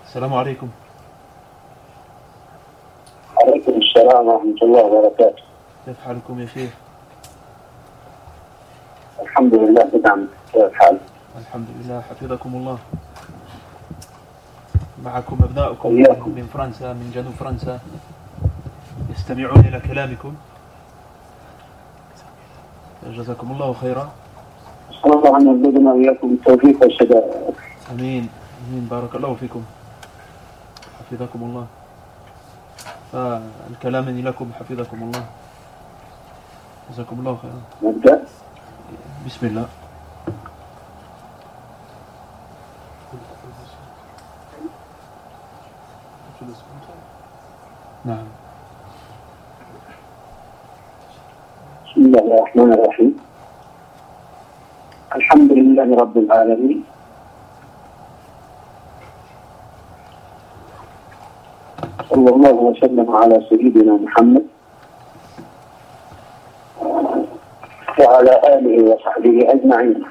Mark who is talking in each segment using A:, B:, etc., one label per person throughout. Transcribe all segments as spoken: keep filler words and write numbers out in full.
A: السلام عليكم.
B: عليكم السلام ورحمة الله وبركاته.
A: كيف حالكم يا شيخ؟
B: الحمد لله بنعم. كيف حالك؟
A: الحمد لله حفظكم الله. معكم أبناؤكم
B: إياكم.
A: من فرنسا، من جنوب فرنسا، يستمعون إلى كلامكم. جزاكم الله خيرا.
B: أسأل الله أن يزيدنا وإياكم التوفيق والسداد.
A: أمين أمين. بارك الله فيكم حفظكم الله. فالكلام مني لكم حفظكم الله. جزاكم الله خيرا.
B: نبدأ.
A: بسم الله. نعم.
B: بسم الله الرحمن الرحيم. الحمد لله رب العالمين. صلى الله وسلم على سيدنا محمد وعلى آله وصحبه أجمعين.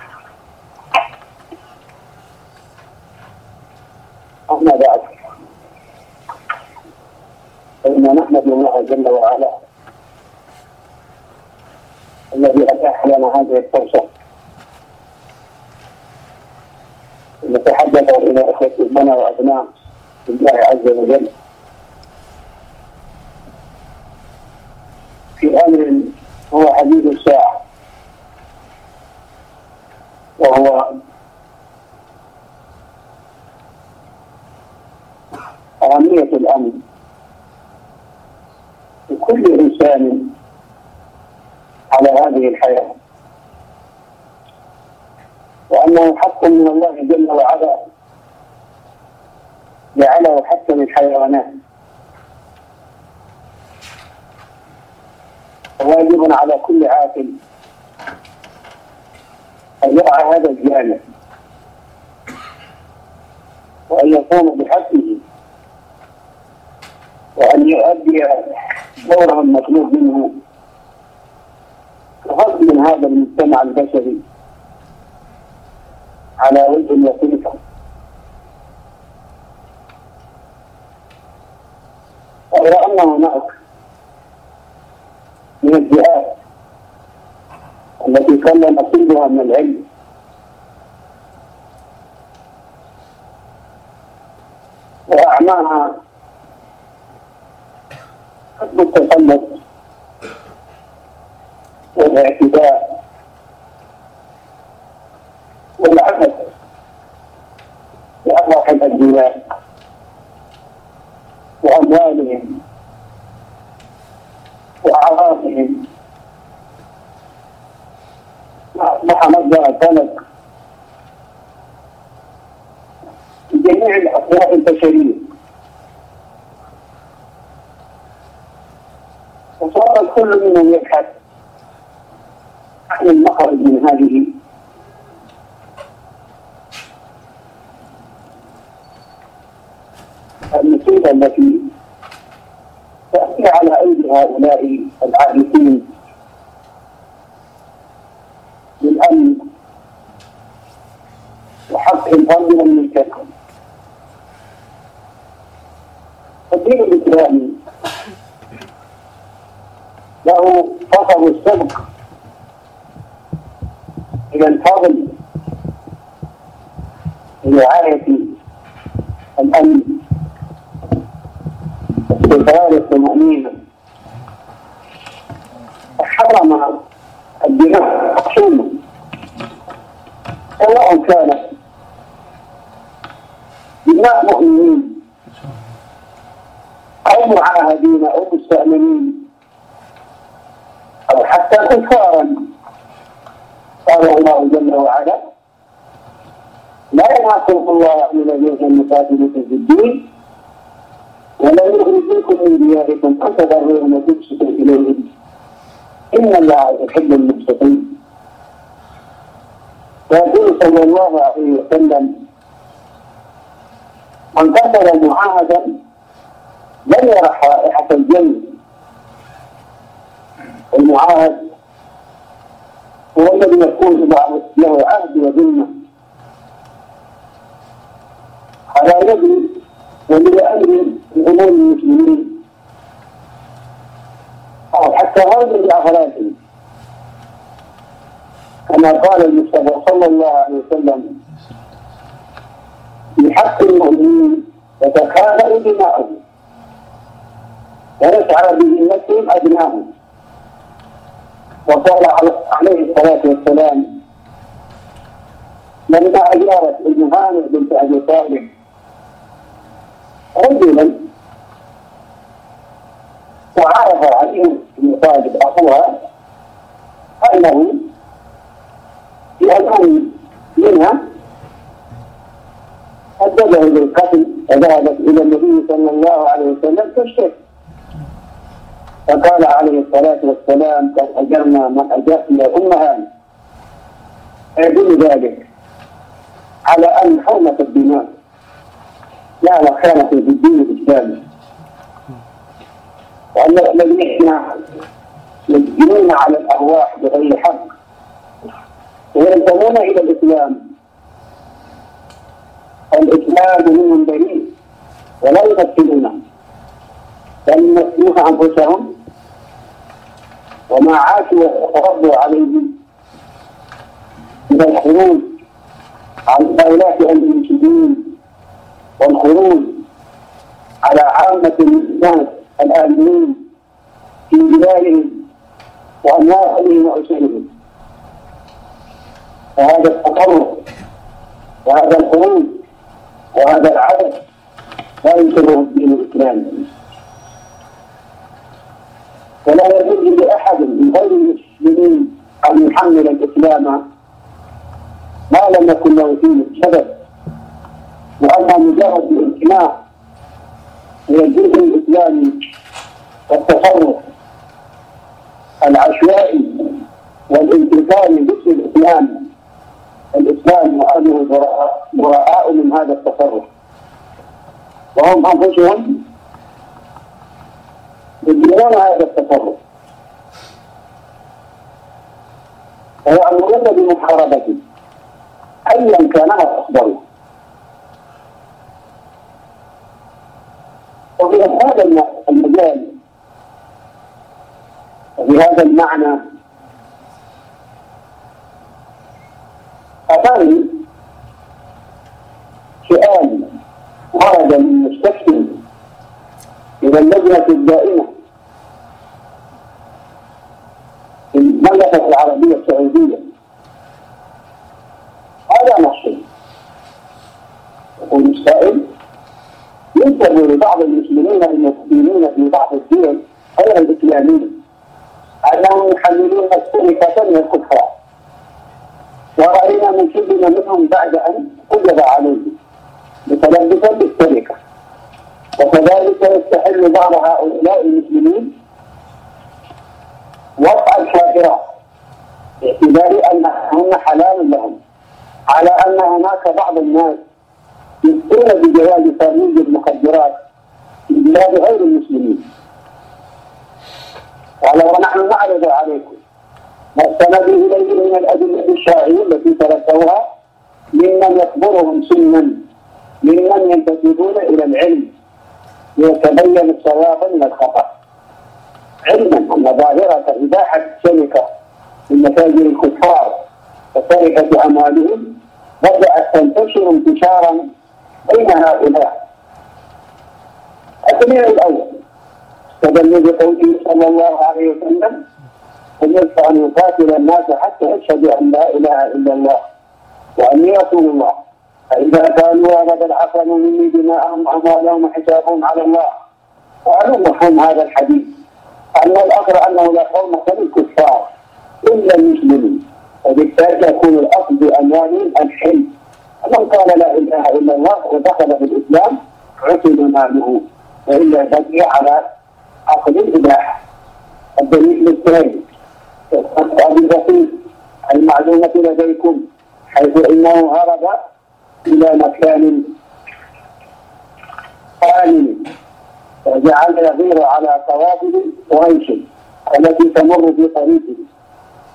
B: أما بعد، فإن نحمد الله جل وعلا الذي أتاح لنا هذه الفرصة نتحدث إلى إخوة أمنا وأبناء الله عز وجل في أمر هو حديث الساعة، وهو أهمية الأمن لكل إنسان على هذه الحياة، وأنه حق من الله جل وعلا جعله حتى للحيوانات، وواجب على كل عاقل أن يرعى هذا الجانب وأن يقوم بحقه وأن يؤدي دوره المطلوب منه كفرد من هذا المجتمع البشري على وجه لطيف. غير أن هناك من الجهات التي كان نصيبها من العلم وأعماها قد التسلط والاعتداء والعبث بأرواح الأبناء وأموالهم وأعراضهم، أصبح مصدر القلق لجميع الأطياف البشرية، وصار الكل منهم يبحث عن المخرج من هذه المصيبة التي تأتي على أيدي هؤلاء العابثين للأمن وحق الأمن من الملكة. الدين الإسلامي له فصل السبق إلى الفضل لرعاية الأمن واستقرار الطمأنينة، وحرم الدماء مقسومة سواء كانت دماء مؤمنين أو معاهدين أو مستأمنين أو حتى كفارا. قال الله جل وعلا: لا ينهاكم الله عن الذين يقاتلون في الدين ولا يخرجوكم من دياركم أن تبروهم وتقسطوا إليهم إن الله يحب المقسطين. ويقول صلى الله عليه وسلم: من قتل معاهدا لم يرح رائحة الجنة. المعاهد هو الذي يكون له عهد وذمة على يد ولي أمر من أمور المسلمين أو حتى غير لأغراضهم، كما قال المصطفى صلى الله عليه وسلم في حق المؤمنين يتكافأ دماؤهم ويسعى بذمتهم أدناهم. وقال عليه الصلاة والسلام لما أجارت المهانة بنت أبي طالب رجلا وعرف عليه بن طالب أخوها أنه يأذن منها، هدده بالقتل فذهبت إلى النبي صلى الله عليه وسلم تشتكي، فقال عليه الصلاة والسلام قد أجرنا من أجرنا أمها، يدل ذلك على أن حرمة الدماء لا مكانة في الدين الإسلامي، وأن الذين يسجنون على الأرواح بغير حق وينتمون إلى الإسلام الإسلام منهم بريء ولا يمثلونه، بل يمثلون أنفسهم وما عاشوا وتربوا عليه من الخروج عن هؤلاء المسلمين والخروج على عامة الناس الآمنين في بلادهم وأموالهم وأسرهم. فهذا التطرف وهذا الخروج وهذا العدد لا ينكره الدين الإسلامي، ولا يجوز لأحد من غير المسلمين أن يحمل الإسلام ما لم يكن له فيه سبب، وأما مجرد الامتناع من الجزء الإسلامي والتصرف العشوائي والانتقال باسم الإسلام، الإسلام وأهله براء من هذا التصرف، وهم أنفسهم يجرون هذا التصرف ويأمرون بمحاربته أيا كان أصدره. وفي هذا المجال وفي هذا المعنى أتاني سؤال ورد من مستفتي إلى اللجنة الدائمة في المملكة العربية السعودية. هذا نص يقول السائل: ينسب لبعض المسلمين المسلمين في بعض الدول غير الإسلامية أنهم يحللون السرقة من الكفار، ورأينا من شبه منهم بعد أن وجب عليه متلبسا بالسرقة، وكذلك يستحل بعض هؤلاء المسلمين وضع الكافرات باعتبار أنهن حلال لهم، على أن هناك بعض الناس يفتون بجواز ترويج المخدرات في بلاد غير المسلمين. قال: ونحن نعرض عليكم ما استند إليه من الأدلة الشرعية التي تلقوها ممن يكبرهم سنا، ممن ينتسبون إلى العلم ليتبين الصواب من الخطأ، علما أن ظاهرة إباحة السرقة من متاجر الكفار وسرقة أموالهم بدأت تنتشر انتشارا بين هؤلاء. الدليل الأول استدل بقوله صلى الله عليه وسلم: أمرت أن يقاتل الناس حتى يشهدوا أن لا إله إلا الله وأني رسول الله، فإذا كانوا أبدا عصموا مني دماءهم وأموالهم وحسابهم على الله. وأنا مفهوم هذا الحديث أن الأمر أنه لا حرمة للكفار إلا المسلمين، وبالتالي يكون الأصل بأموالهم الحل. من قال لا إله إلا الله ودخل في الإسلام عتب ماله، وإلا بقي على عقد الإباحة. الدليل الثاني السؤال البسيط: المعلومة لديكم حيث إنه هرب إلى مكان آمن وجعل يغير على قوافل قريش التي تمر في طريقه،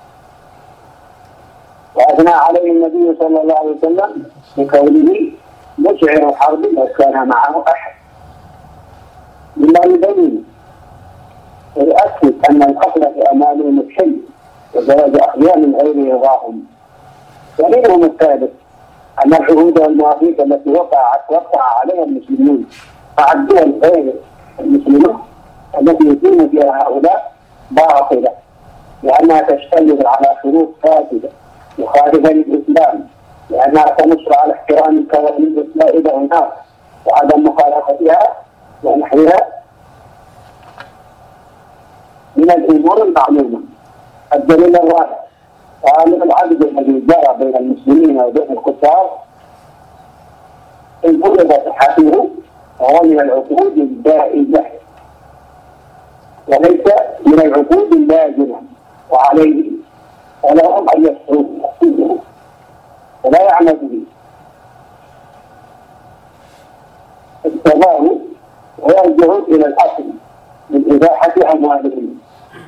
B: وأثنى عليه النبي صلى الله عليه وسلم بقوله: مشعر حرب لو كان معه أحد، مما يبين ويؤكد أن الأصل في أمالهم الحل وزواج أخيار من غير رضاهم. ومنهم الثالث أن العهود والمواثيق التي وقعت وقع عليها المسلمين مع الدول غير المسلمة التي يقيم فيها هؤلاء باطلة، لأنها تشتمل على شروط فاسدة مخالفة للإسلام، لأنها تنص على احترام القوانين السائدة هناك وعدم مخالفتها ونحوها من الأمور المعلومة. الدليل الرابع قال العدد الذي جرى بين المسلمين وبين الكفار إن فرض صحته وهو من العقود الجائزة وليس من العقود اللازمة، وعليه ولهم أن يصحوه ولا يعمل به. التظاهر ويرجع إلى الأصل من إباحة أموالهم،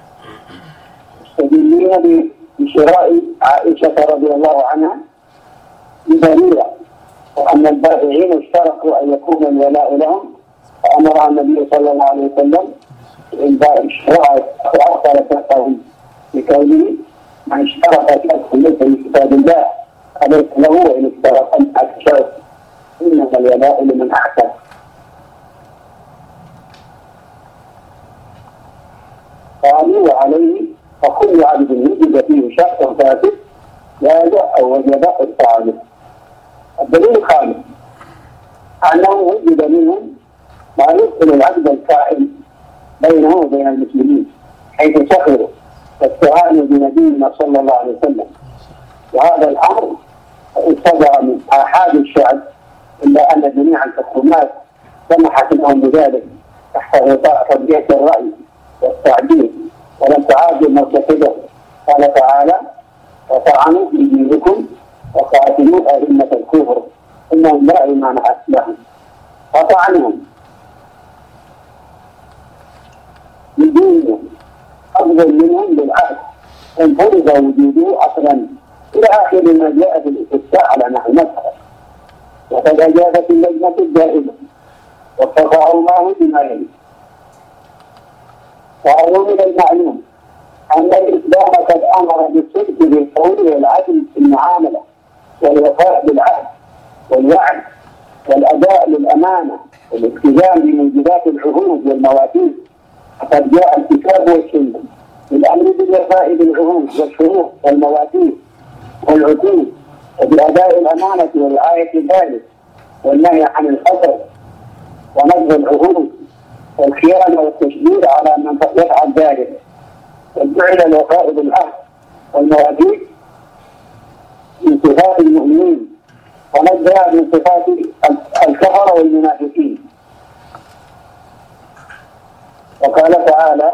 B: مستدلين بشراء عائشة رضي الله عنها بدليل وأن البائعين اشترطوا أن يكون الولاء لهم، فأمر النبي صلى الله عليه وسلم بإنباء الشراء وأخر شرطهم بقوله من اشترط شرطا ليس في كتاب الله فليس له وإن اشترط الشرط إنما الولاء لمن أحسن. قالوا وعليه فكل عبد وجد فيه شرط فاسد جاز أو وجب التعامل. الدليل الخامس أنه وجد منهم ما يدخل العبد الكائن بينه وبين المسلمين حيث سخروا واستعانوا بنبينا صلى الله عليه وسلم، وهذا الأمر صدر من آحاد الشعب إلا أن جميع الحكومات سمحت لهم بذلك تحت غطاء تطبيق الرأي والتعديل ولم تعادل مرتكبه. قال تعالى وطعنوا في دينكم وقاتلوا أئمة الكفر إنهم لا إيمان لهم. وطعنهم بدينهم أفضل منهم بالعهد إن فرض وجوده أصلا إلى آخر ما جاء في الاستفتاء على نحو المذهب. وقد أجابت اللجنة الدائمة واتقى الله بما يلي. وأظن من المعلوم أن الإسلام قد أمر بالصدق بالقول والعدل في المعاملة والوفاء بالعهد والوعد والأداء للأمانة والالتزام بموجبات العهود والمواثيق. فقد جاء الكتاب والسنة بالأمر بالوفاء بالعهود والشروط والمواثيق والعقود وبأداء الأمانة ورعاية ذلك والنهي عن الخطر ونقض العهود والخيانة والتشديد على من يفعل ذلك. وجعل الوفاء بالعهد والمواثيق من صفات المؤمنين ونزلها من صفات الكفر والمنافقين. وقال تعالى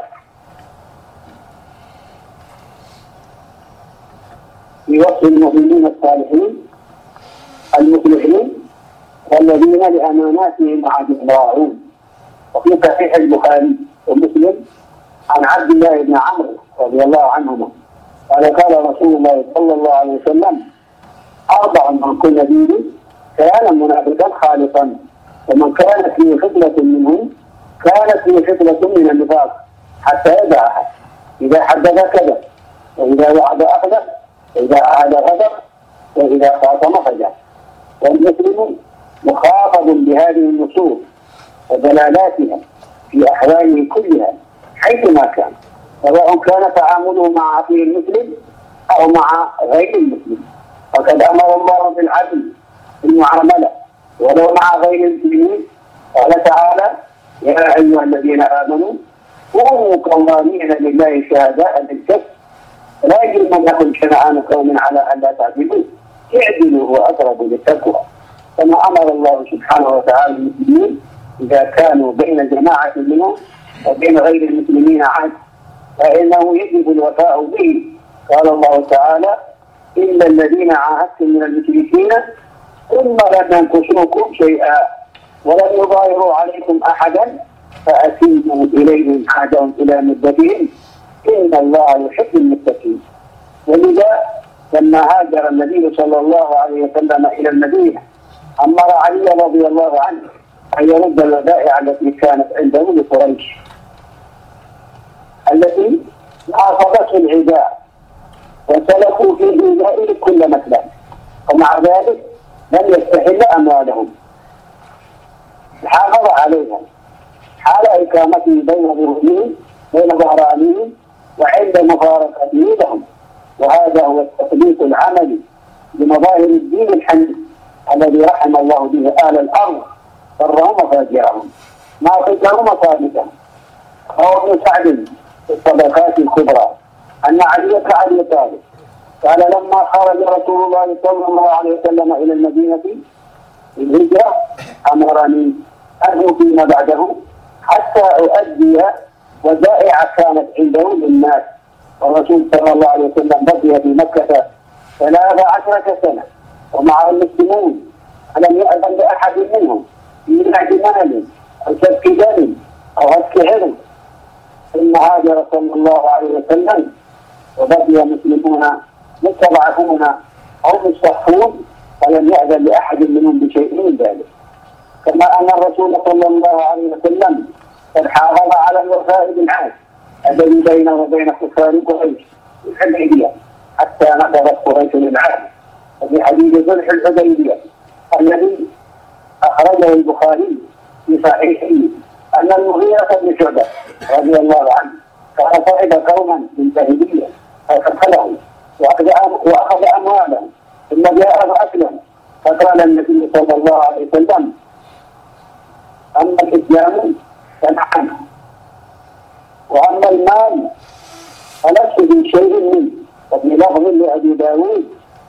B: في وصف المؤمنين الصالحين المصلحين والذين لأماناتهم عهد راعون. وفي صحيح البخاري ومسلم عن عبد الله بن عمرو رضي الله عنهما قال قال رسول الله صلى الله عليه وسلم أربع من كن فيه كان منافقا خالصا ومن كانت فيه خصلة منهم كانت فيه خصلة من النفاق حتى يدعها إذا حدث كذب وإذا وعد أخذ وإذا عاد غدر وإذا خاصم فجر. والمسلم مخاطب بهذه النصوص ودلالاتها في أحواله كلها حيثما كان، سواء كان تعامله مع أخيه المسلم أو مع غير المسلم. وقد أمر الله بالعدل في المعاملة ولو مع غير المسلمين. قال تعالى يا أيها الذين آمنوا كونوا قوامين لله شهداء بالقسط لا يجرمنكم شنآن قوم على ألا تعدلوا اعدلوا هو أقرب للتقوى. كما أمر الله سبحانه وتعالى المسلمين إذا كانوا بين جماعة منهم وبين غير المسلمين عهد فإنه يجب الوفاء به. قال الله تعالى إلا الذين عاهدتم من المشركين ثم لم ينقصوكم شيئا ولم يظاهروا عليكم أحدا فأتموا إليهم عهدهم إلى مدتهم إن الله يحب المتقين. ولذا لما هاجر النبي صلى الله عليه وسلم إلى المدينة أمر علي رضي الله عنه أن يرد الودائع التي كانت عنده لقريش التي عاصفته العداء وسلكوا في إيذائه كل مثلا، ومع ذلك لم يستحل أموالهم، حافظ عليها حال إقامته بين ظهورهم بين ظهرانهم وعند مفارقته لهم. وهذا هو التطبيق العملي لمظاهر الدين الحنيف الذي رحم الله به آل الأرض برهم وفاجرهم ناطقهم وصادقهم. روى ابن سعد في الطبقات الكبرى أن علي بن أبي طالب قال لما خرج رسول الله صلى الله عليه وسلم إلى المدينة الهجرة أمرني أن فيما بعده حتى أؤدي ودائع كانت عنده للناس. والرسول صلى الله عليه وسلم بقي في مكة ثلاث عشرة سنة ومعه المسلمون، فلم يأذن لأحد منهم بمنع مال أو سفك دم أو هتك عرض. ثم هاجر صلى الله عليه وسلم وبقي مسلمون مستضعفون أو مستخفون، فلم يأذن لأحد منهم بشيء من ذلك. كما أن الرسول صلى الله عليه وسلم قد حافظ على الوفاء بالعهد الذي بينه وبين كفار قريش في الحديبية حتى نقضت قريش العهد. وفي حديث صلح الحديبية الذي أخرجه البخاري في صحيحه أن المغيرة بن شعبة رضي الله عنه كان صاحب قوما من جاهلية فقتلهم وأخذ أموالهم ثم جاء فأسلم، فقال النبي صلى الله عليه وسلم أما الإسلام فنعم وأما المال فلست في شيء منه. وفي لفظ لأبي داود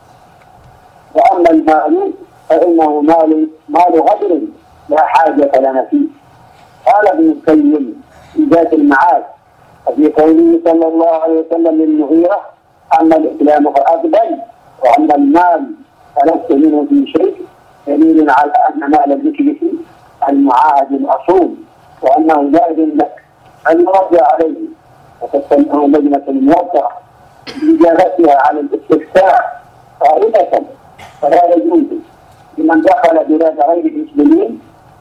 B: وأما المال فإنه مال مال غدر لا حاجة لنا فيه. قال ابن القيم في ذات المعاد وفي قوله صلى الله عليه وسلم للمغيرة أما الإسلام فأقبل وأما المال فلست منه في شيء، دليل على أن مال الذكر المعاهد الأصول وأنه لا يجوز لك أن يرد عليه. وقد سمعه لجنة الموقع بإجابتها على الاستفتاء قائلة فلا يجوز لمن دخل بلاد غير المسلمين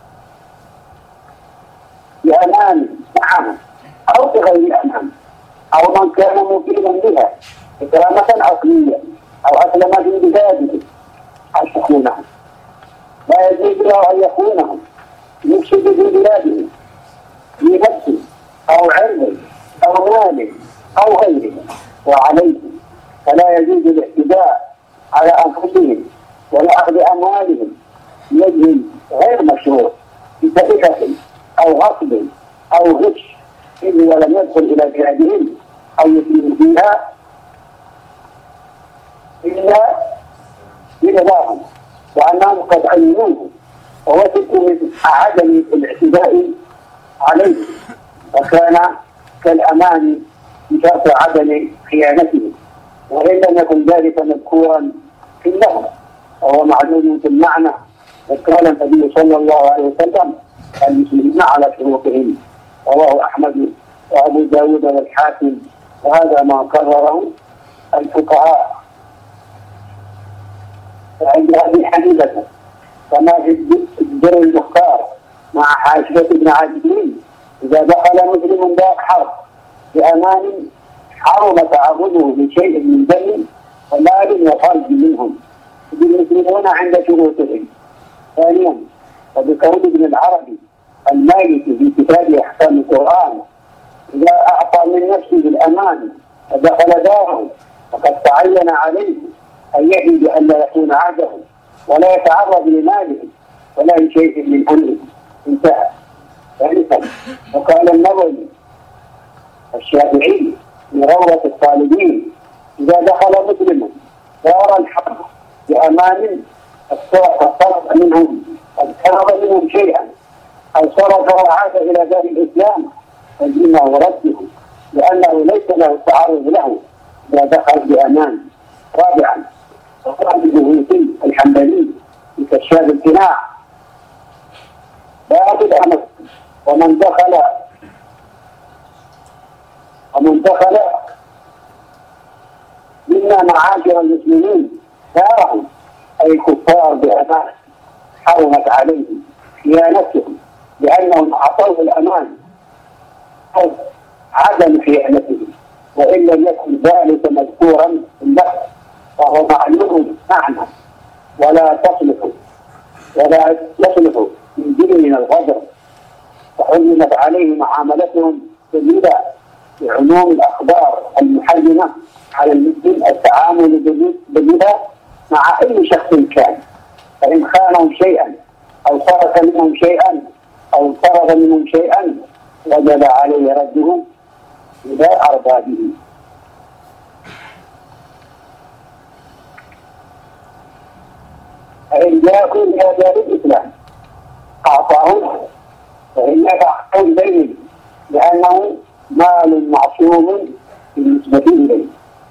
B: بأمان نعم أو بغير أمان أو من كان مقيما بها إكرامة عقلية أو أسلم في بلاده أن يخونهم، لا يجوز له أن يخونهم يفسد في بلاده بنفسه أو علمه أو ماله أو غيره. وعليه فلا يجوز الاعتداء على أنفسهم ولا أخذ أموالهم بوجه غير مشروع بسرقة أو غصب أو غش إذ ولم يدخل إلى بلادهم أو يسير فيها إلا برضاهم وأنهم قد عينوه ووثقوا من عدم الاعتداء عليه، وكان كالأمان بشرط عدم خيانته، وإن لم يكن ذلك مذكورا في اللفظ وهو معلوم في المعنى. وقال النبي صلى الله عليه وسلم المسلمين على شروطهم، رواه أحمد وأبو داود والحاكم، وهذا ما قرره الفقهاء. وعند أبي حنيفة كما في الدر المختار مع حاشية ابن عجلين إذا دخل مسلم دار حرب بأمان حرم تعرضه لشيء من دم ومال وخرج منهم المسلمون عند شروطهم. ثانيا وبقول ابن العربي المالكي في كتاب أحكام القرآن إذا أعطى من نفسه الأمان فدخل داره فقد تعين عليه أن يعي بأن لا يكون عهده ولا يتعرض لماله ولا لشيء من أمره. انتهى. ثالثا وقال النووي الشافعي في روضة الطالبين إذا دخل مسلم دار الحرب بأمان اقترب منهم اقترب منهم شيئا أو صرف وعاد إلى دار الإسلام فإنه رده لأنه ليس له التعرض له إذا دخل بأمان. رابعا وقال الجهوثي الحنبلي في كشاف القناع باب الأمر ومن دخل ومن دخل منا معاشر المسلمين دارهم أي كفار بأمان حرمت عليه خيانتهم لأنهم أعطوه الأمان أو عدم خيانته، وإن لم يكن ذلك مذكورا في اللفظ فهو معلوم معنى ولا تصلح ولا يصلح من دين من الغدر، فحرمت عليه معاملتهم سبيلا بعموم الأخبار المحرمة على المسلم التعامل بها مع أي شخص كان، فإن خانهم شيئا أو سرق منهم شيئا أو فرغ منهم شيئا وجب عليه رده إلى أربابه. فإن جاءوا إلى دار الإسلام أعطاهم فإنك أحكم إليه لأنه مال معصوم بالنسبة إليه.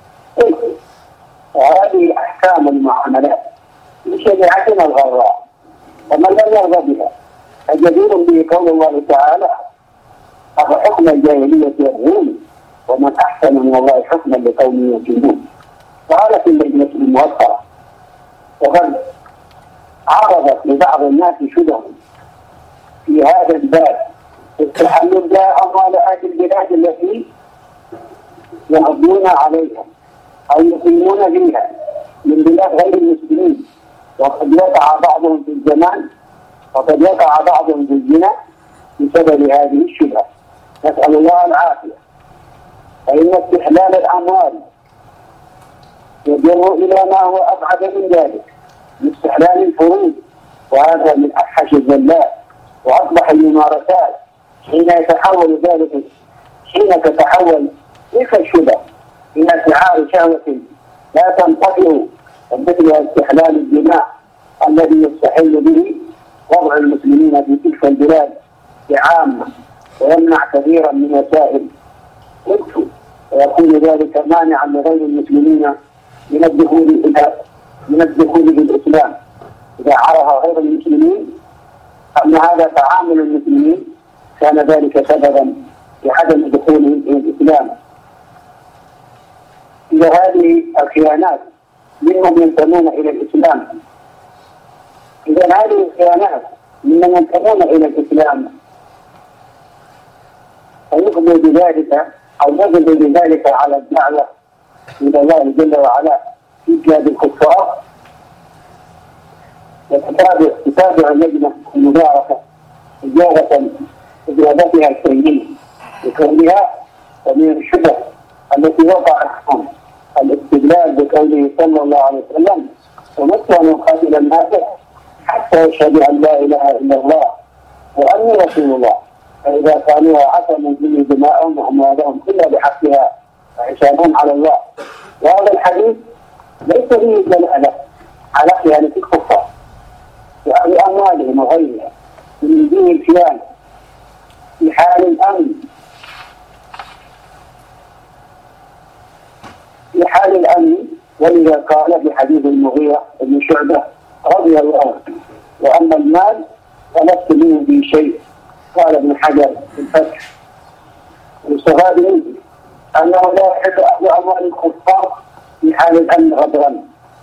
B: وهذه أحكام المعاملات لشريعتنا الغراء، ومن لم يرضى بها فجدير به قول الله تعالى: أفحكم الجاهلية يبغون ومن أحسن من الله حكما لقوم يوقنون. قالت اللجنة الموقرة وقد عرضت لبعض الناس شبه في هذا الباب استحلوا بها أموال أهل البلاد التي يقضون عليها أو يقيمون فيها من بلاد غير المسلمين، وقد وقع بعضهم في الزمان وقد وقع بعضهم في الزنا بسبب هذه الشبهة، نسأل الله العافية. فإن استحلال الأموال يجر إلى ما هو أبعد من ذلك من استحلال الفروج، وهذا من أفحش الزلات وأصبح الممارسات حين يتحول ذلك حين تتحول تلك الشبهة إلى شعار شهوة لا تنطفئ، مثل استحلال الدماء الذي يستحل به وضع المسلمين في تلك البلاد بعامة ويمنع كثيرا من وسائل الحكم، ويكون ذلك مانعا لغير المسلمين من الدخول إلى من الدخول بالإسلام إذا عرف غير المسلمين أن هذا تعامل المسلمين كان ذلك سببا لعدم دخولهم إلى الإسلام. إذا هذه الخيانات ممن ينتمون إلى الإسلام إذا هذه الخيانات ممن ينتمون إلى الإسلام فيقضي بذلك أو يقضي بذلك على الدعوة إلى الله جل وعلا في بلاد الكفار، وتتابع اللجنة المباركة إجابة إجابتها الكريمة بكونها ومن الشبه التي وقعت عنهم الاستدلال بقوله صلى الله عليه وسلم: ومت أن يقاتل الناس حتى يشهد أن لا إله إلا الله وأني رسول الله، فإذا كانوا عصموا مني دماءهم وأموالهم إلا بحقها فحسابهم على الله. وهذا الحديث ليس فيه دلالة على خيانة الكفار بأموالهم وغيرها من دين الخيانة في حال الأمن في حال الأمن ولذا قال في حديث المغيرة بن شعبة رضي الله عنه: وأما المال فلست منه في شيء. قال ابن حجر في الفتح: واستفاد منه أنه لا يحب أخذ أموال الكفار في حال الأمن غدرا،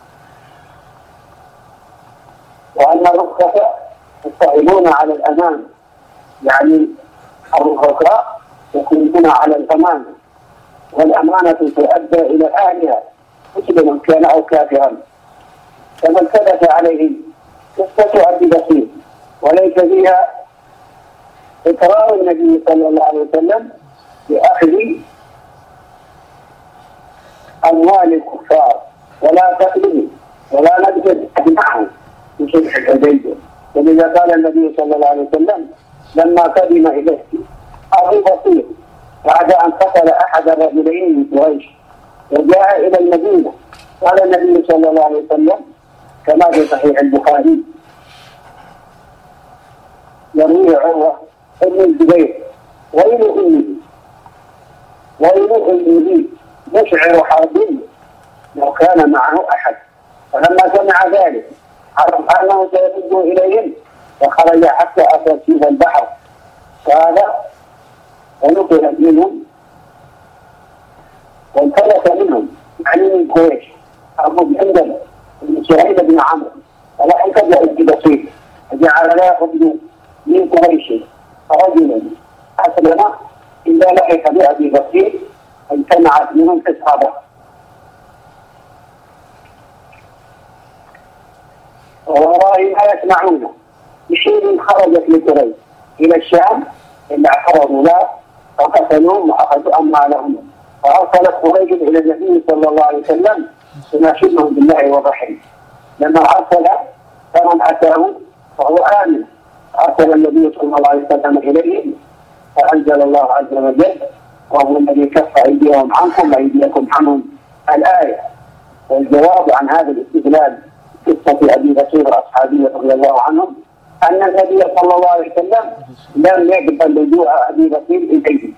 B: وأن الرخصة يستعينون على الأمان، يعني الرخصاء يكونون على الأمان، والأمانة تؤدى إلى أهلها مسلما كان أو كافرا، فمن ثبت عليه قصة أبي بكر وليس فيها إقرار النبي صلى الله عليه وسلم بأخذ أموال الكفار ولا تقليد ولا نجد معه في صلح الحديبية. ولذا قال النبي صلى الله عليه وسلم لما قدم إليه أبو بكر بعد أن قتل أحد الرجلين من قريش وجاء إلى المدينة، قال النبي صلى الله عليه وسلم كما في صحيح البخاري يروي عروة ابن الزبير: ويل أمي ويل أمي مشعر حربي لو كان معه أحد. فلما سمع ذلك عرف أنه سيصد إليهم فخرج حتى أتى فيه البحر، قال ونقلت منهم وانفلت منهم يعني من قريش أبو جندل بن سعيد بن عمرو ولحق بأبي بصير فجعل لا يخرج من قريش رجلا أسلم إلا لحق بأبي بكر اجتمعت منهم أصحابه. ووراء ما يسمعون بشيء خرجت لقريش إلى الشام إلا اعترضوا له فقتلوهم وأخذوا أموالهم، فأرسلت قريش إلى النبي صلى الله عليه وسلم تناشدهم بالله والرحمة. لما أرسل فمن أتاه فهو آمن، أرسل النبي صلى الله عليه وسلم إليهم فأنزل الله عز وجل وهو الذي كف أيديهم عنكم وأيديكم عنهم الآية. والجواب عن هذا الاستدلال قصة أبي بكر وأصحابه رضي الله عنهم أن النبي صلى الله عليه وسلم لم يقبل لجوء أبي بكر إليه،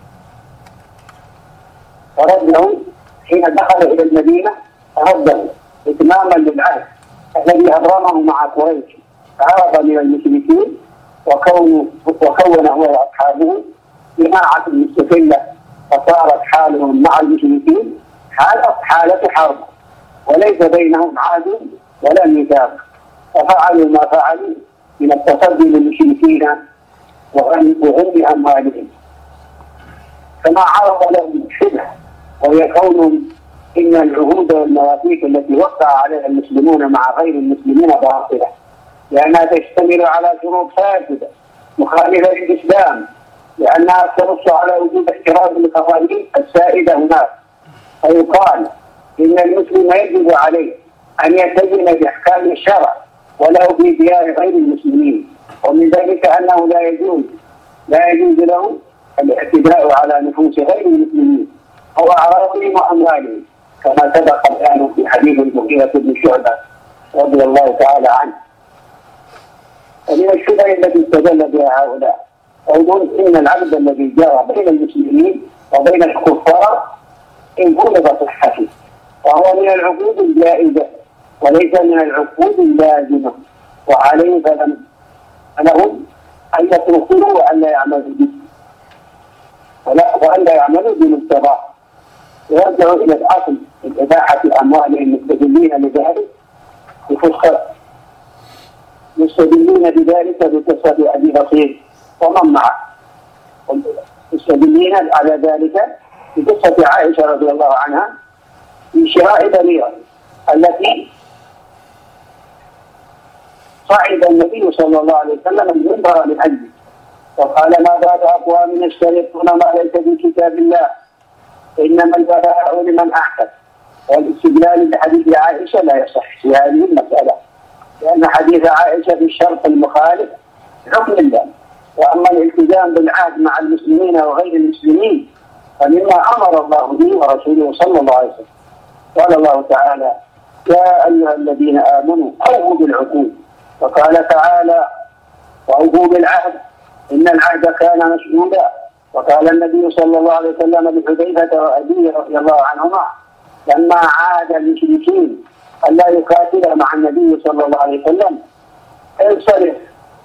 B: فرده حين دخل إلى المدينة رده إتماما للعهد الذي أبرمه مع قريش، فهرب من المشركين وكون وكون هو وأصحابه جماعة مستقلة، فصارت حالهم مع المشركين حالة حالة حرب وليس بينهم عهد ولا ميثاق، ففعلوا ما فعلوا من التصدي للمشركين وغنم أموالهم، كما عرض لهم شبه وهي كون إن العهود والمواثيق التي وقع عليها المسلمون مع غير المسلمين باطلة، لأنها تشتمل على شروط فاسدة مخالفة للإسلام، لأنها تنص على وجوب احترام القوانين السائدة هناك. فيقال إن المسلم يجب عليه أن يلتزم بأحكام الشرع ولو في ديار غير المسلمين، ومن ذلك أنه لا يجوز لا يجوز له الاعتداء على نفوس غير المسلمين أو أعراضهم وأموالهم، كما سبق الآن في حديث المغيرة بن شعبة رضي الله تعالى عنه. ومن الشبه التي استدل بها هؤلاء قولون إن العبد الذي جرى بين المسلمين وبين الكفار إن فرض صحته وهو من العقود الجائزة وليس من العقود اللازمة، وعليه فلم لهم أن يتركوه وأن لا يعملوا به وأن لا يعملوا بمقتضاه. يرجع إلى الأصل من إباحة أموالهم المستدلين لذلك بفسخة مستدلين بذلك بقصة أبي بكر ومن معه، مستدلين على ذلك بقصة عائشة رضي الله عنها في شراء بريرة التي صعد النبي صلى الله عليه وسلم المنبر لأجله وقال: ما بال أقوام يشترطون ما ليس في كتاب الله، إنما البلاء لمن أحدث. والاستدلال بحديث عائشة لا يصح في هذه المسألة، لأن حديث عائشة في الشرط المخالف حكم الله، وأما الالتزام بالعهد مع المسلمين وغير المسلمين فمما أمر الله به ورسوله صلى الله عليه وسلم. قال الله تعالى: يا أيها الذين آمنوا أوفوا بالعقود، وقال تعالى: وأوفوا بالعهد إن العهد كان مسؤولا. وقال النبي صلى الله عليه وسلم لحذيفة وأبيه رضي الله عنهما لما عاد المشركين ألا يقاتل مع النبي صلى الله عليه وسلم: انصرف.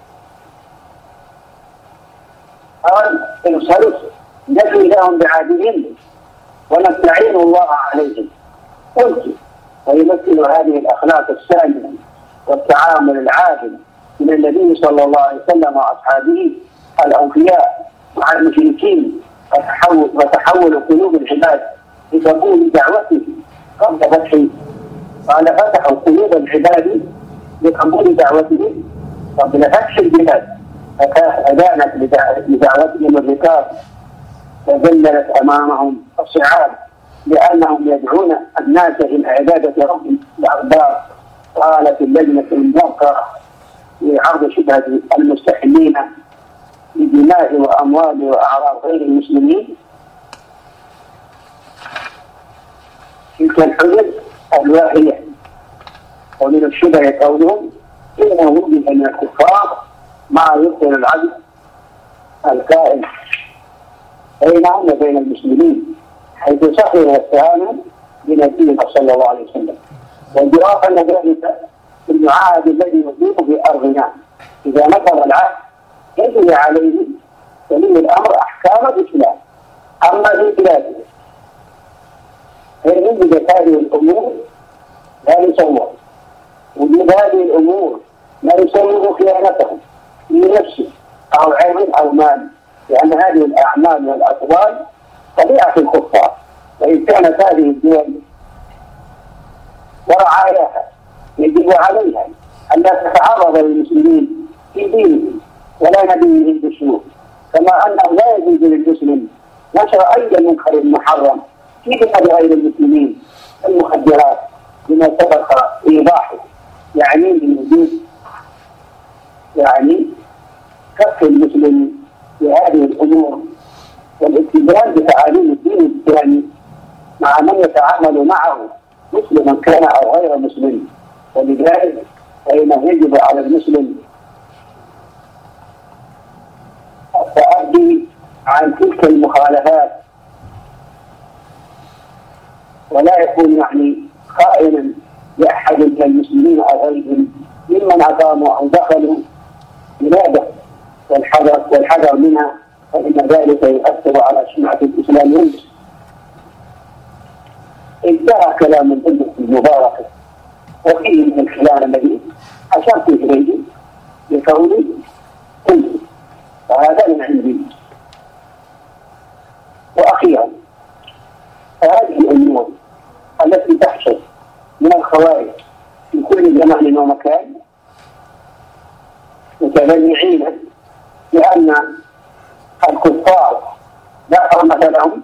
B: قال: انصرف نفي لهم بعهدهم ونستعين الله عليهم. قلت: ويمثل هذه الأخلاق السامية والتعامل العادل من النبي صلى الله عليه وسلم وأصحابه الأوفياء مع المشركين وتحول, وتحول قلوب العباد لقبول دعوته قبل فتحه. قال: فتحوا قلوب العباد لقبول دعوته قبل فتح البلاد، فأذانت لدعوتهم الركاب وذللت أمامهم الصعاب لأنهم يدعون الناس إلى عبادة رب الأقدار. قالت اللجنة الموقرة لعرض شبهة المستحلين بدماء وأموال وأعراض غير المسلمين تلك الحجج الواهية. ومن الشبه قولهم إنه وجد من الكفار ما يبطل العدل الكائن بينهم وبين المسلمين، حيث سخروا واستهانوا بنبيه صلى الله عليه وسلم. والجواب أن ذلك المعاهد الذي يضيف في أرضنا إذا نقض العهد يجري عليه ولي الأمر أحكام الإسلام. أما في بلاده فإن وجدت هذه الأمور لا يصور وجود هذه الأمور ما يسوغ خيانته لنفسه أو عرض أو مال، لأن هذه الأعمال والأقوال طبيعة الكفار. وإن كانت هذه الدول ورعاياها يجب عليها أن لا تتعرض للمسلمين في دينهم ولا نبيهم بالسوء، كما أنه لا يجوز للمسلم نشر أي منكر محرم في بلاد غير المسلمين المخدرات بما سبق إيضاحه، يعني من وجود يعني كف المسلم في هذه الأمور والالتزام بتعاليم الدين الإسلامي مع من يتعامل معه مسلما كان أو غير مسلم. ولذلك فإنه يجب على المسلم التأدي عن تلك المخالفات، ولا يكون يعني خائنا لأحد من المسلمين أو غيرهم ممن أقاموا أو دخلوا بلاده، والحذر والحذر منها، فإن ذلك يؤثر على سمعة الإسلام والمسلم. انتهى كلام الأمة المباركة وفيه من الكلام الذي أشرت إليه بقولي كنت، وهذا من عندي. وأخيرا فهذه الأمور التي تحصل من الخوارج في كل زمان ومكان متبنعين لأن الكفار لا حرمة لهم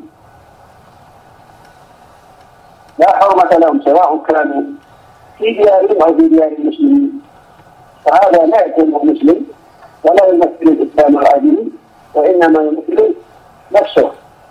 B: لا حرمة لهم سواء كانوا في ديارهم أو في ديار المسلمين، فهذا لا يكون مسلم ولا يمثل الإسلام العادي، وإنما يمثل نفسه.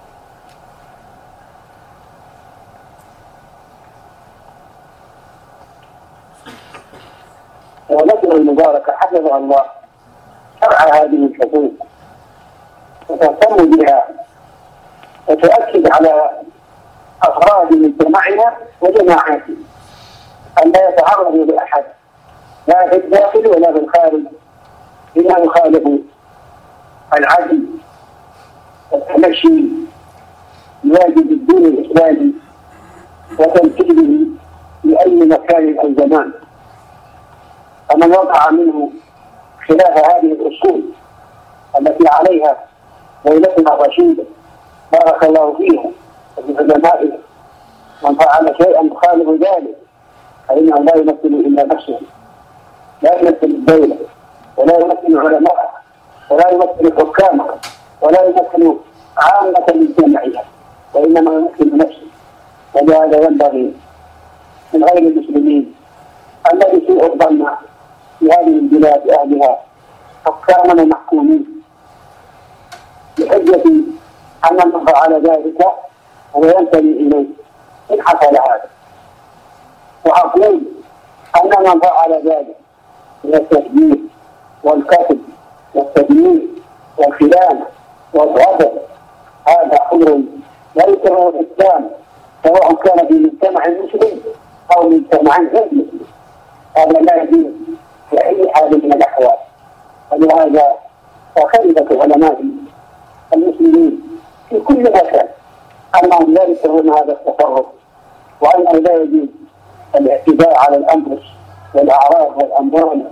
B: ولكن المباركة حفظها الله شرع هذه الحقوق وتهتم بها وتؤكد على أفراد مجتمعنا وجماعاته أن لا يتعرضوا لأحد لا في الداخل ولا في الخارج بما يخالف العدل والتمشي بواجب الدين الإسلامي وتنفيذه لأي مكان أو زمان. فمن وقع منه خلاف هذه الأصول التي عليها دولتنا الرشيدة بارك الله فيها وفي علمائها، من فعل شيئا مخالف ذلك فإنه لا يمثل إلا نفسه، لا يمثل الدولة ولا يمثل علماءها ولا يمثل حكامها ولا يمثل عامة مجتمعها، وإنما يمثل نفسه. ولهذا ينبغي من غير المسلمين الذي سوء الظن في هذه البلاد أهلها حكاما ومحكومين بحجة أن من فعل ذلك هو ينتمي إليه إن حصل هذا. وأقول أن من فعل ذلك من التكذيب والكذب والتدمير والخيانة والغدر هذا أمر لا يكره الإسلام، سواء كان في مجتمع مسلم أو مجتمع غير مسلم، هذا لا يجوز في أي حال من الأحوال. ولهذا فخلفة علماء المسلمين في كل مكان أنهم لا يكرهون هذا التصرف، وأنه لا يجوز الاعتداء على الأنفس والأعراض والأموال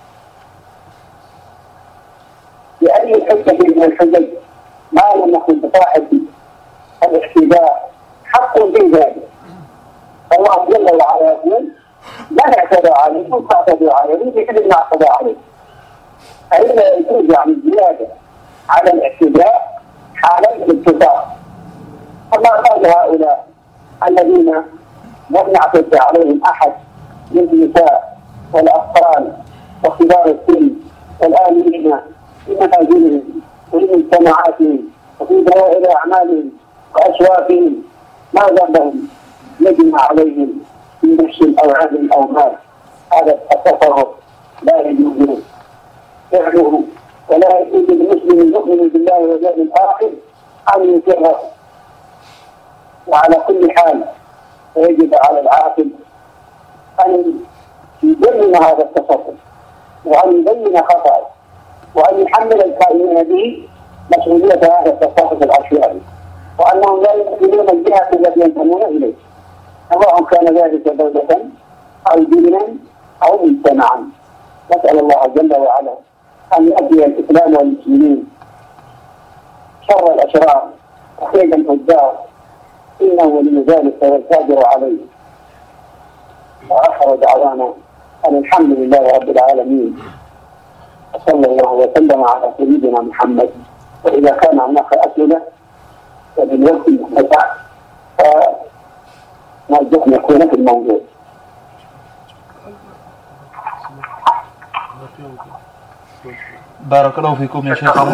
B: بأي حجة من الحجج ما لم يكن بصاحب الاعتداء حق في ذلك. الله جل وعلا يقول من اعتدى عليكم فاعتدوا عليه بمثل ما اعتدى عليه، فإلا يجوز عن الزيادة على الاعتداء حالة الاتفاق. فما قال هؤلاء الذين لم يعتد عليهم أحد من النساء والأطفال وكبار السن والآمنين في منازلهم وفي مجتمعاتهم وفي دوائر أعمالهم وأسواقهم، ما ذنبهم يجمع عليهم في نفس أو عدل أو مال؟ هذا التصرف لا يجوز فعله، ولا يجوز للمسلم المؤمن بالله واليوم الآخر أن ينكره. وعلى كل حال فيجب على العاقل أن يبين هذا التصرف وأن يبين خطأه وأن يحمل القائمين به مسؤولية هذا التصرف العشوائي، وأنهم لا يمثلون الجهة التي ينتمون إليه، سواء كان ذلك دولة أو دينا أو مجتمعا. نسأل الله جل وعلا أن يؤدي الإسلام والمسلمين شر الأشرار وخير الفجار، إنه ولي ذلك والقادر عليه. وآخر دعوانا أن الحمد لله رب العالمين، وصلى الله وسلم على سيدنا محمد. وإذا كان هناك أسئلة فبالوقت المتسع فنرجو أن يكون في الموضوع.
A: بارك الله فيكم يا شيخ.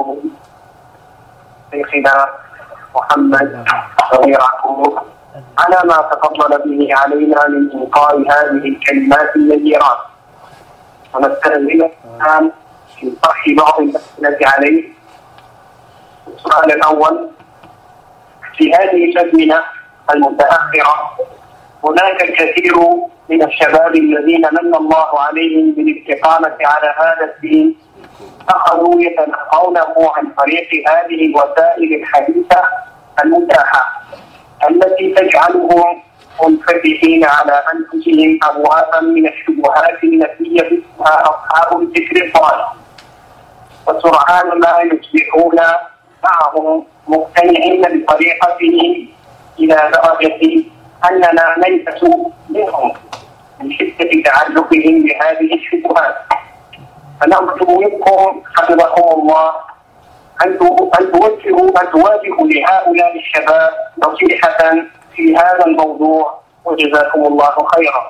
B: شيخنا محمد صغير عقوب على ما تفضل به علينا من إلقاء هذه الكلمات النذيرات، ونستأذن الآن في طرح بعض الأسئلة عليه. السؤال الأول: في هذه الأزمنة المتأخرة هناك الكثير من الشباب الذين من الله عليهم بالاستقامة على هذا الدين أخذوا يتلقونه عن طريق هذه الوسائل الحديثة المتاحة التي تجعلهم منفتحين على أنفسهم أبوابا من الشبهات التي يبثها أصحاب الفكر الضال، وسرعان ما يصبحون معهم مقتنعين بطريقتهم إلى درجة أننا نيأس منهم من شدة تعلقهم بهذه الشبهات. فنرجو منكم حفظكم الله أن توجهوا أن تواجهوا لهؤلاء الشباب نصيحة في هذا الموضوع، وجزاكم الله خيرا.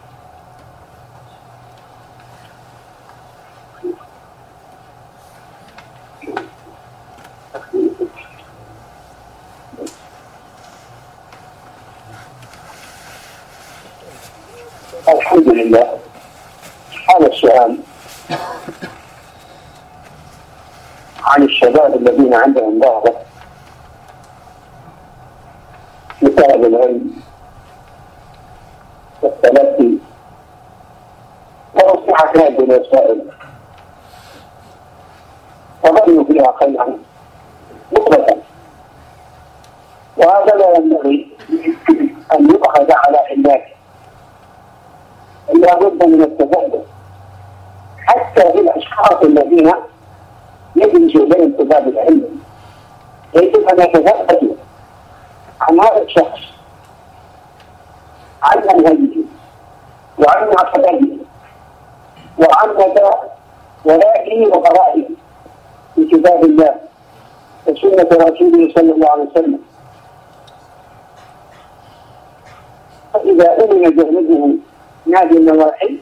B: الحمد لله. هذا السؤال عن الشباب الذين عندهم رغبة في طلب العلم والتلقي ونصيحة هذه الوسائل وظنوا فيها خيرا مطلقا، وهذا لا ينبغي أن يؤخذ على حلاك، لا بد من التفضل حتى بالأشخاص الذين يجلس إليهم طلاب العلم، يجب أن يتثبتوا عن هذا الشخص، عن منهجه وعن معتقده وعن مدى ولائه وقرائه في كتاب الله وسنة رسوله صلى الله عليه وسلم. فإذا أمن جهده نادي النواحي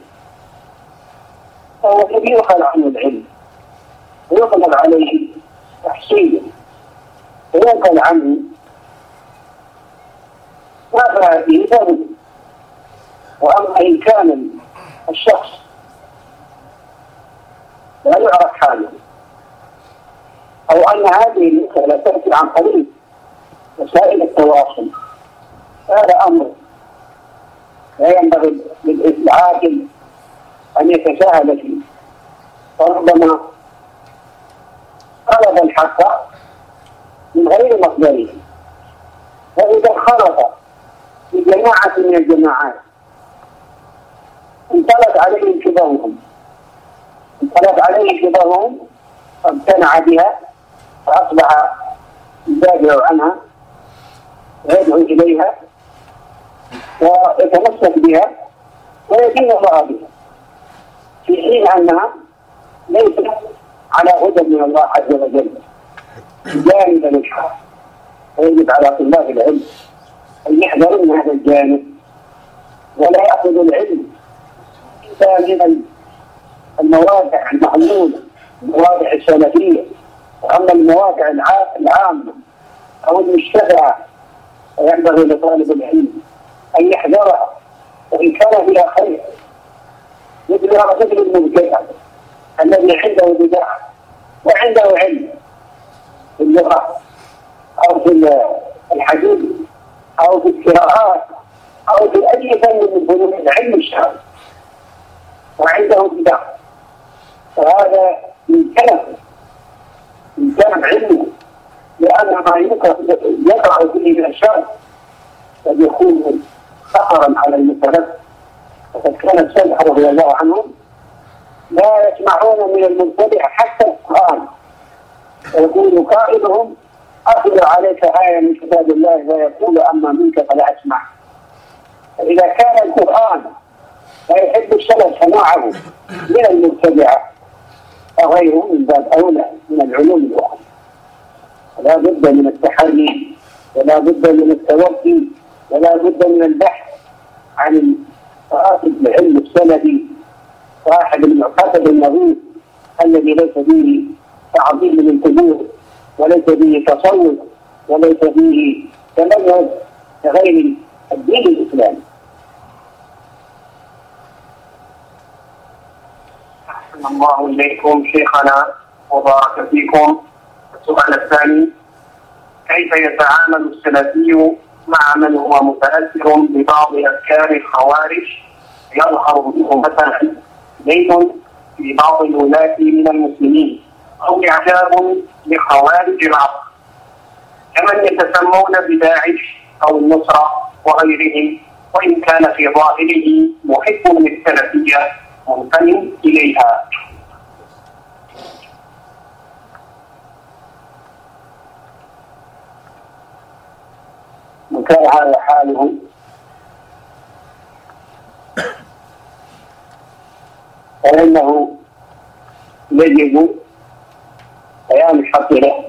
B: فهو الذي يؤخذ عنه العلم ويطلب عليه تحصيله وينقل عنه ما فيه ذلك. وأما إن كان الشخص لا يعرف حاله أو أن هذه المسألة تأتي عن طريق وسائل التواصل، هذا أمر لا ينبغي للعاقل أن يتساهل فيه، فربما طلب الحق من غير مصدره، فإذا انخرط بجماعة من الجماعات انطلت عليهم كبرهم انطلت عليه كبرهم فامتنع بها، فأصبح يدافع عنها ويدعو إليها ويتمسك بها ويدين الله بها، في حين أنها ليست على هدى من الله عز وجل جانبا للحق. ويجب على طلاب العلم أن يحذروا من هذا الجانب ولا يأخذوا العلم إلا من المواقع المعلومة، المواقع السلفية. وأما المواقع العامة أو المشتبهة فينبغي لطالب العلم أن يحذرها وإن كان فيها خير، مثل مثل المبتدع الذي عنده بدعة وعنده علم في اللغة أو في الحديث أو في القراءات أو في أي فن من فنون العلم الشرعي وعنده بدعة، فهذا يمتنع يمتنع علمه، لأن ما يقع فيه من الشر قد يكون خطرا على المتلقي. وقد كان السلف رضي الله عنهم لا يسمعون من المبتدع حتى القرآن، ويقول قائلهم أتلو عليك آية من كتاب الله فيقول أما منك فلا أسمع. فإذا كان القرآن لا يحب السلف سماعه من المبتدعة فغيره من باب أولى من العلوم الأخرى. لا بد من التحري ولا بد من التوقي ولا بد من البحث عن صاحب العلم السندي، صاحب المعتقد النظيف الذي ليس فيه تعظيم للقبور وليس فيه تصوف وليس فيه تميز كغير الدين الإسلامي.
C: أحسن الله إليكم شيخنا وبارك فيكم. السؤال الثاني: كيف يتعامل السلفي مع من هو متأثر ببعض أفكار الخوارج يظهر به مثلا زيد في بعض الولاة من المسلمين أو إعجاب لخوارج العصر كمن يتسمون بداعش أو النصرة وغيرهم، وإن كان في ظاهره محب للسلفية منتمي إليها؟
B: وكان هذا حاله فإنه يجب بيان الحق له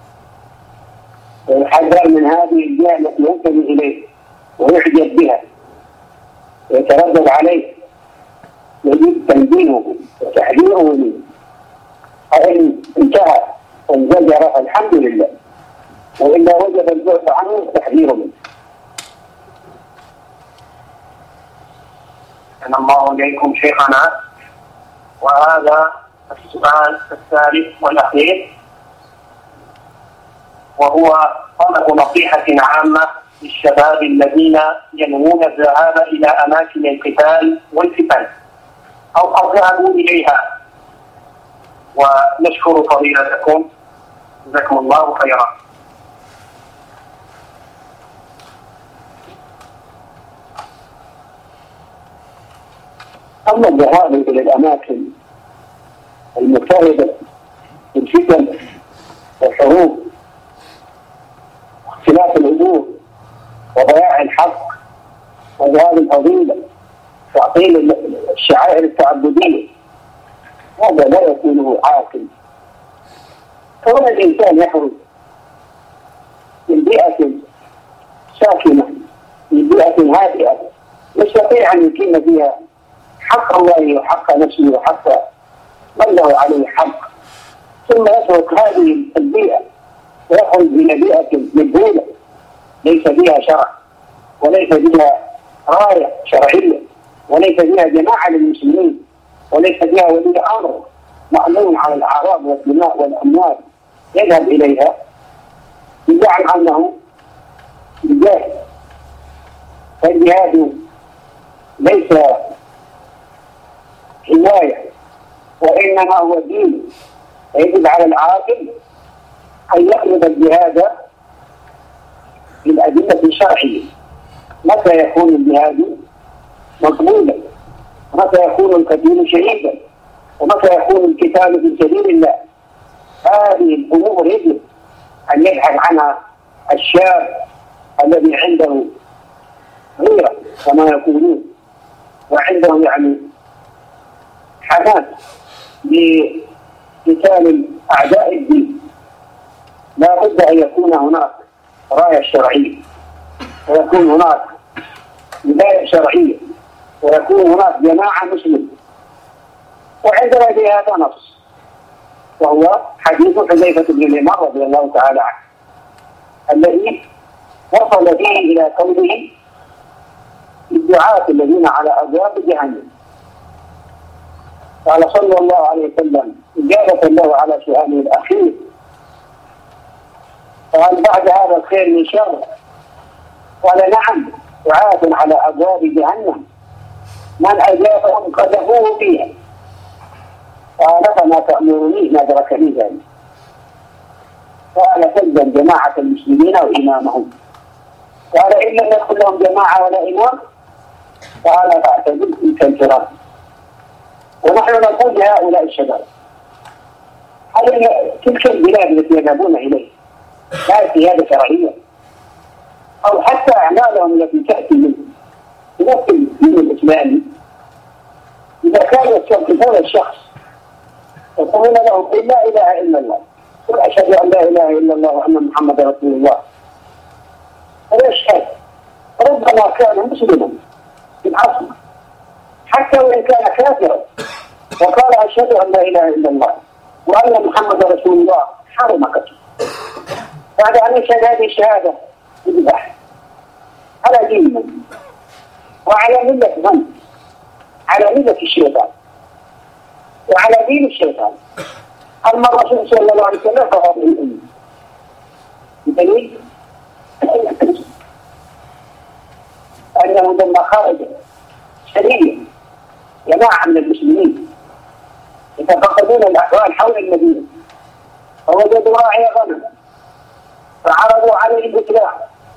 B: ويحذر من هذه الجهة التي ينتمي إليه ويعجب بها ويتردد عليه، يجب تنبيهه وتحذيره منه. فإن انتهى وانزجر فالحمد لله، وإلا وجب البعد عنه والتحذير منه.
C: أحسن الله إليكم شيخنا. وهذا السؤال الثالث والأخير، وهو طلب نصيحة عامة للشباب الذين ينوون الذهاب إلى أماكن القتال والفتن أو قد ذهبوا إليها، ونشكر فضيلتكم جزاكم الله خيرا.
B: أما الذهاب إلى الأماكن المضطربة بالفتن والحروب واختلاف الأمور وضياع الحق وذهاب الفضيلة وتعطيل الشعائر التعبدية، هذا لا يكون عاقل. كون الإنسان يخرج من بيئة ساكنة من بيئة هادئة يستطيع أن يقيم فيها حق الله وحق نفسه وحق من له عليه حق، ثم يترك هذه البيئة ويخرج إلى بيئة مجهولة ليس فيها شرع وليس فيها راية شرعية وليس فيها جماعة للمسلمين وليس فيها ولي أمر مأمون على الأعراض والدماء والأموال، يذهب إليها يزعم أنه جاهد. فالجهاد ليس حماية وإنما هو دين، فيجب على العاقل أن يقلب الجهاد بالأدلة الشرعية. متى يكون الجهاد مقبولا، ومتى يكون القتيل شهيدا، ومتى يكون القتال في سبيل الله. هذه الأمور يجب أن يبحث عنها الشاب الذي عنده غيرة كما يقولون، وعنده يعني حماس لقتال أعداء الدين. لا بد أن يكون هناك راية شرعية، ويكون هناك بداية شرعية، ويكون هناك جماعة مسلمة. وعندنا في هذا نص، وهو حديث حذيفة بن اليمان رضي الله تعالى عنه الذي وصل فيه إلى قوله الدعاة الذين على أبواب جهنم. قال صلى الله عليه وسلم إجابة له على سؤاله الأخير، قال بعد هذا الخير من شر؟ قال نعم، دعاة على أبواب جهنم من أجابهم قذفوه فيها. قال فما تأمرني؟ ما أدركني ذلك. قال تلزم جماعة المسلمين وإمامهم. قال إن لم يكن لهم جماعة ولا إمام؟ قال فاعتزل تلك الفرق. ونحن نقول لهؤلاء الشباب هل تلك البلاد التي يذهبون إليها لا سيادة شرعية؟ أو حتى أعمالهم التي تأتي من نفس الدين الإسلامي إذا كانوا يستوقفون الشخص يقولون لهم قل لا إله إلا الله قل أشهد أن لا إله إلا الله وأن محمدا رسول الله فيشهد ربما كان مسلما في العصر حتى وإن كان كافرا وقال أشهد أن لا إله إلا الله وأن محمدا رسول الله حرم قتله بعد أن يشهد هذه الشهادة بالبحث على دين من وعلى ملة من على ملة الشيطان وعلى دين الشيطان. أما الرسول صلى الله عليه وسلم فهو من الأمة بدليل أنه لما خرج سريا جماعة من المسلمين يتفقدون الأحوال حول المدينة فوجدوا راعي غنم فعرضوا عليه الإسلام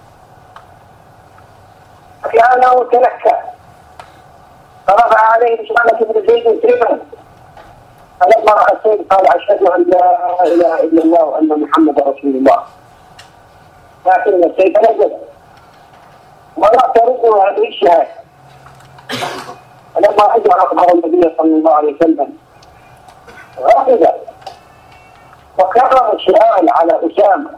B: فكأنه تلكى فرفع عليه أسامة بن زيد سربا فلما رأى السيد قال أشهد أن لا إله إلا الله وأن محمدا رسول الله لكن السيد نزل ولا ترد هذه الشهادة. فلما رجع أخبر النبي صلى الله عليه وسلم غضب وكرر السؤال على أسامة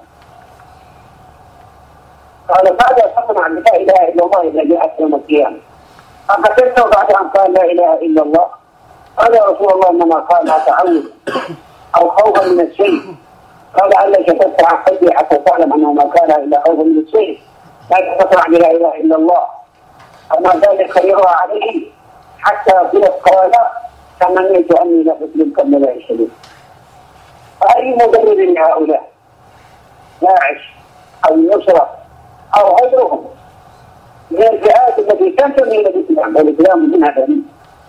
B: قال ماذا تصنع بلا إله إلا الله إذا جاءت يوم القيامة؟ أقتلته بعد أن قال لا إله إلا الله؟ قال يا رسول الله إنما قال تعوذ أو خوفا من السيف. قال ألا شككت عن قلبي حتى تعلم أنه ما كان إلا خوفا من السيف لا تصنع بلا إله إلا الله. أما ذلك خيرها عليه حتى قال تمنيت أني لا أسلم قبل لا يسلم. فأي مدرب لهؤلاء داعش أو النصرة أو غيرهم من الجهات التي تنتمي إلى الإسلام والإسلام منها دليل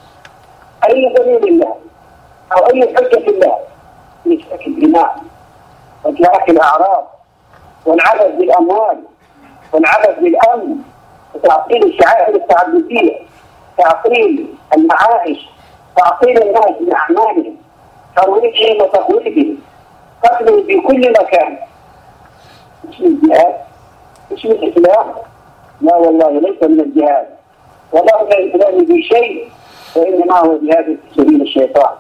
B: أي دليل الله أو أي حجة الله لسفك الدماء وإتلاف الأعراض والعبث بالأموال والعبث بالأمن وتعطيل الشعائر التعبدية تعطيل المعايش تعطيل الناس من أعمالهم ترويجهم وتقويضهم قتلوا في كل مكان. اسم الجهاد اسم الإسلام لا والله ليس من الجهاد ولا من الإسلام في شيء وإنما هو جهاد في سبيل الشيطان.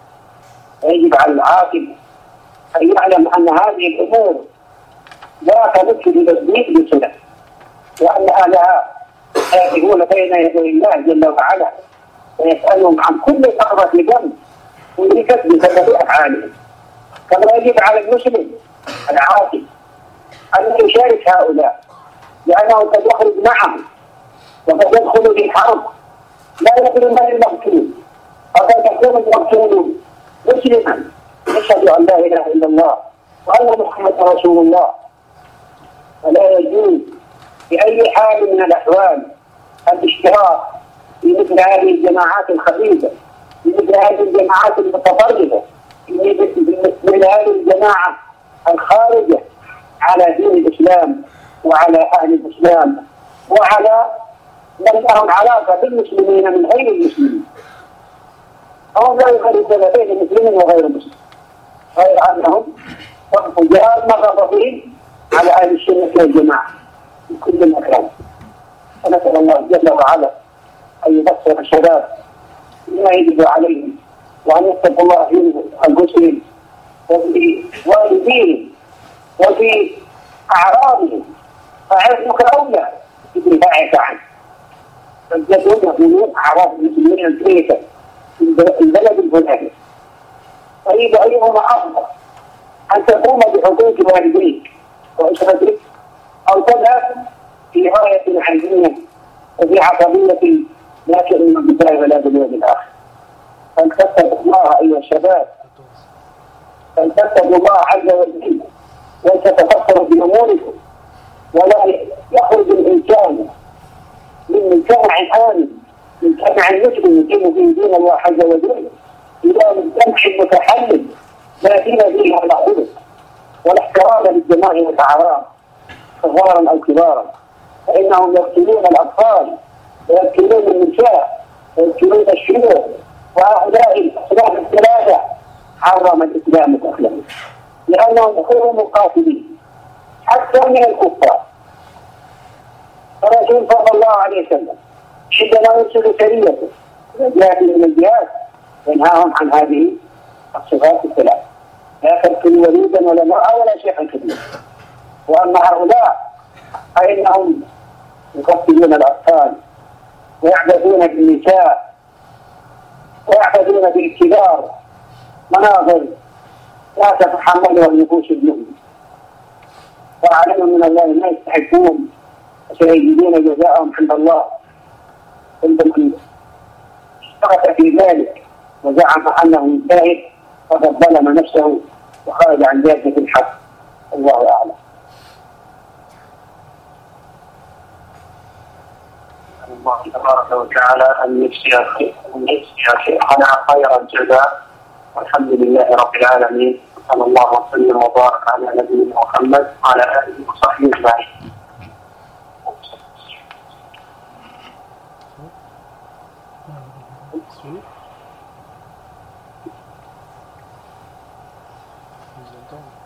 B: يجب على العاقل أن يعلم أن هذه الأمور لا تمت بتصديق بسنة وأن أهلها يقفون بين يدي الله جل وعلا ويسألهم عن كل ثغرة دم ولكت بسبب أفعالهم. كما يجب على المسلم العاقل أن يشارك هؤلاء لأنه قد يخرج معهم وقد يدخل في حرب لا يدخل من المقتول وقد يكون المقتول مسلما يشهد أن لا إله إلا الله وأن محمدا رسول الله. فلا يجوز بأي حال من الأحوال الاشتراك في مثل هذه الجماعات الخبيثة في مثل هذه الجماعات المتطرفة في مثل هذه الجماعة الخارجة على دين الإسلام وعلى أهل الإسلام وعلى من لهم علاقة بالمسلمين من غير المسلمين. هم لا يفرقون بين المسلمين وغير المسلمين غير أنهم وقفوا جهاد مغضبين على أهل السنة والجماعة في كل مكان. فنسأل الله جل وعلا أن يبصر الشباب بما يجب عليهم وأن يتقوا الله في أنفسهم وفي والديهم وفي أعراضهم فعلمك أولى بدفاعك عنه. فالجدود يقولون أعراض المسلمين الكريكة في البلد الفلاني. طيب أيهما أفضل أن تقوم بحقوق والديك وأسرتك أو تذهب في غاية علمية وفي عصبية لا تؤمن بالله ولا باليوم الآخر؟ فلتتقوا الله أيها الشباب فلتتقوا الله عز وجل وتتفكروا بأموركم ولا يخرج الإنسان من مجتمع آمن مجتمع مسلم يقيم فيه دين الله عز وجل إلى مجتمع متحلل لا دين فيه ولا خلق ولا احترام للدماء والأعراض صغارا أو كبارا. فإنهم يقتلون الأطفال ويقتلون النساء ويقتلون الشيوخ وهؤلاء الأسباب الثلاثة حرم الإسلام دخلهم لأنهم غير مقاتلين حتى من الكفار. الرسول صلى الله عليه وسلم عندما يرسل سريته إلى جهة من الجهات ينهاهم عن هذه الصفات الثلاث: لا تقتل وليدا ولا امرأة ولا شيخا كبيرا. وأما هؤلاء فإنهم يقتلون الأطفال ويعبثون بالنساء ويعبثون بالكبار، مناظر لا تتحملها النفوس المؤمنة، وعلموا من الله ما يستحقون وسيجدون جزاءهم عند الله. عندما اشترك في ذلك وزعم انه مجاهد فقد ظلم نفسه وخرج عن جاده الحق. الله اعلم.
C: الله تبارك وتعالى ان يجزي شيخنا خير الجزاء، والحمد لله رب العالمين، صلى الله وسلم وبارك على نبينا محمد وعلى اله وصحبه اجمعين.
A: Sweet.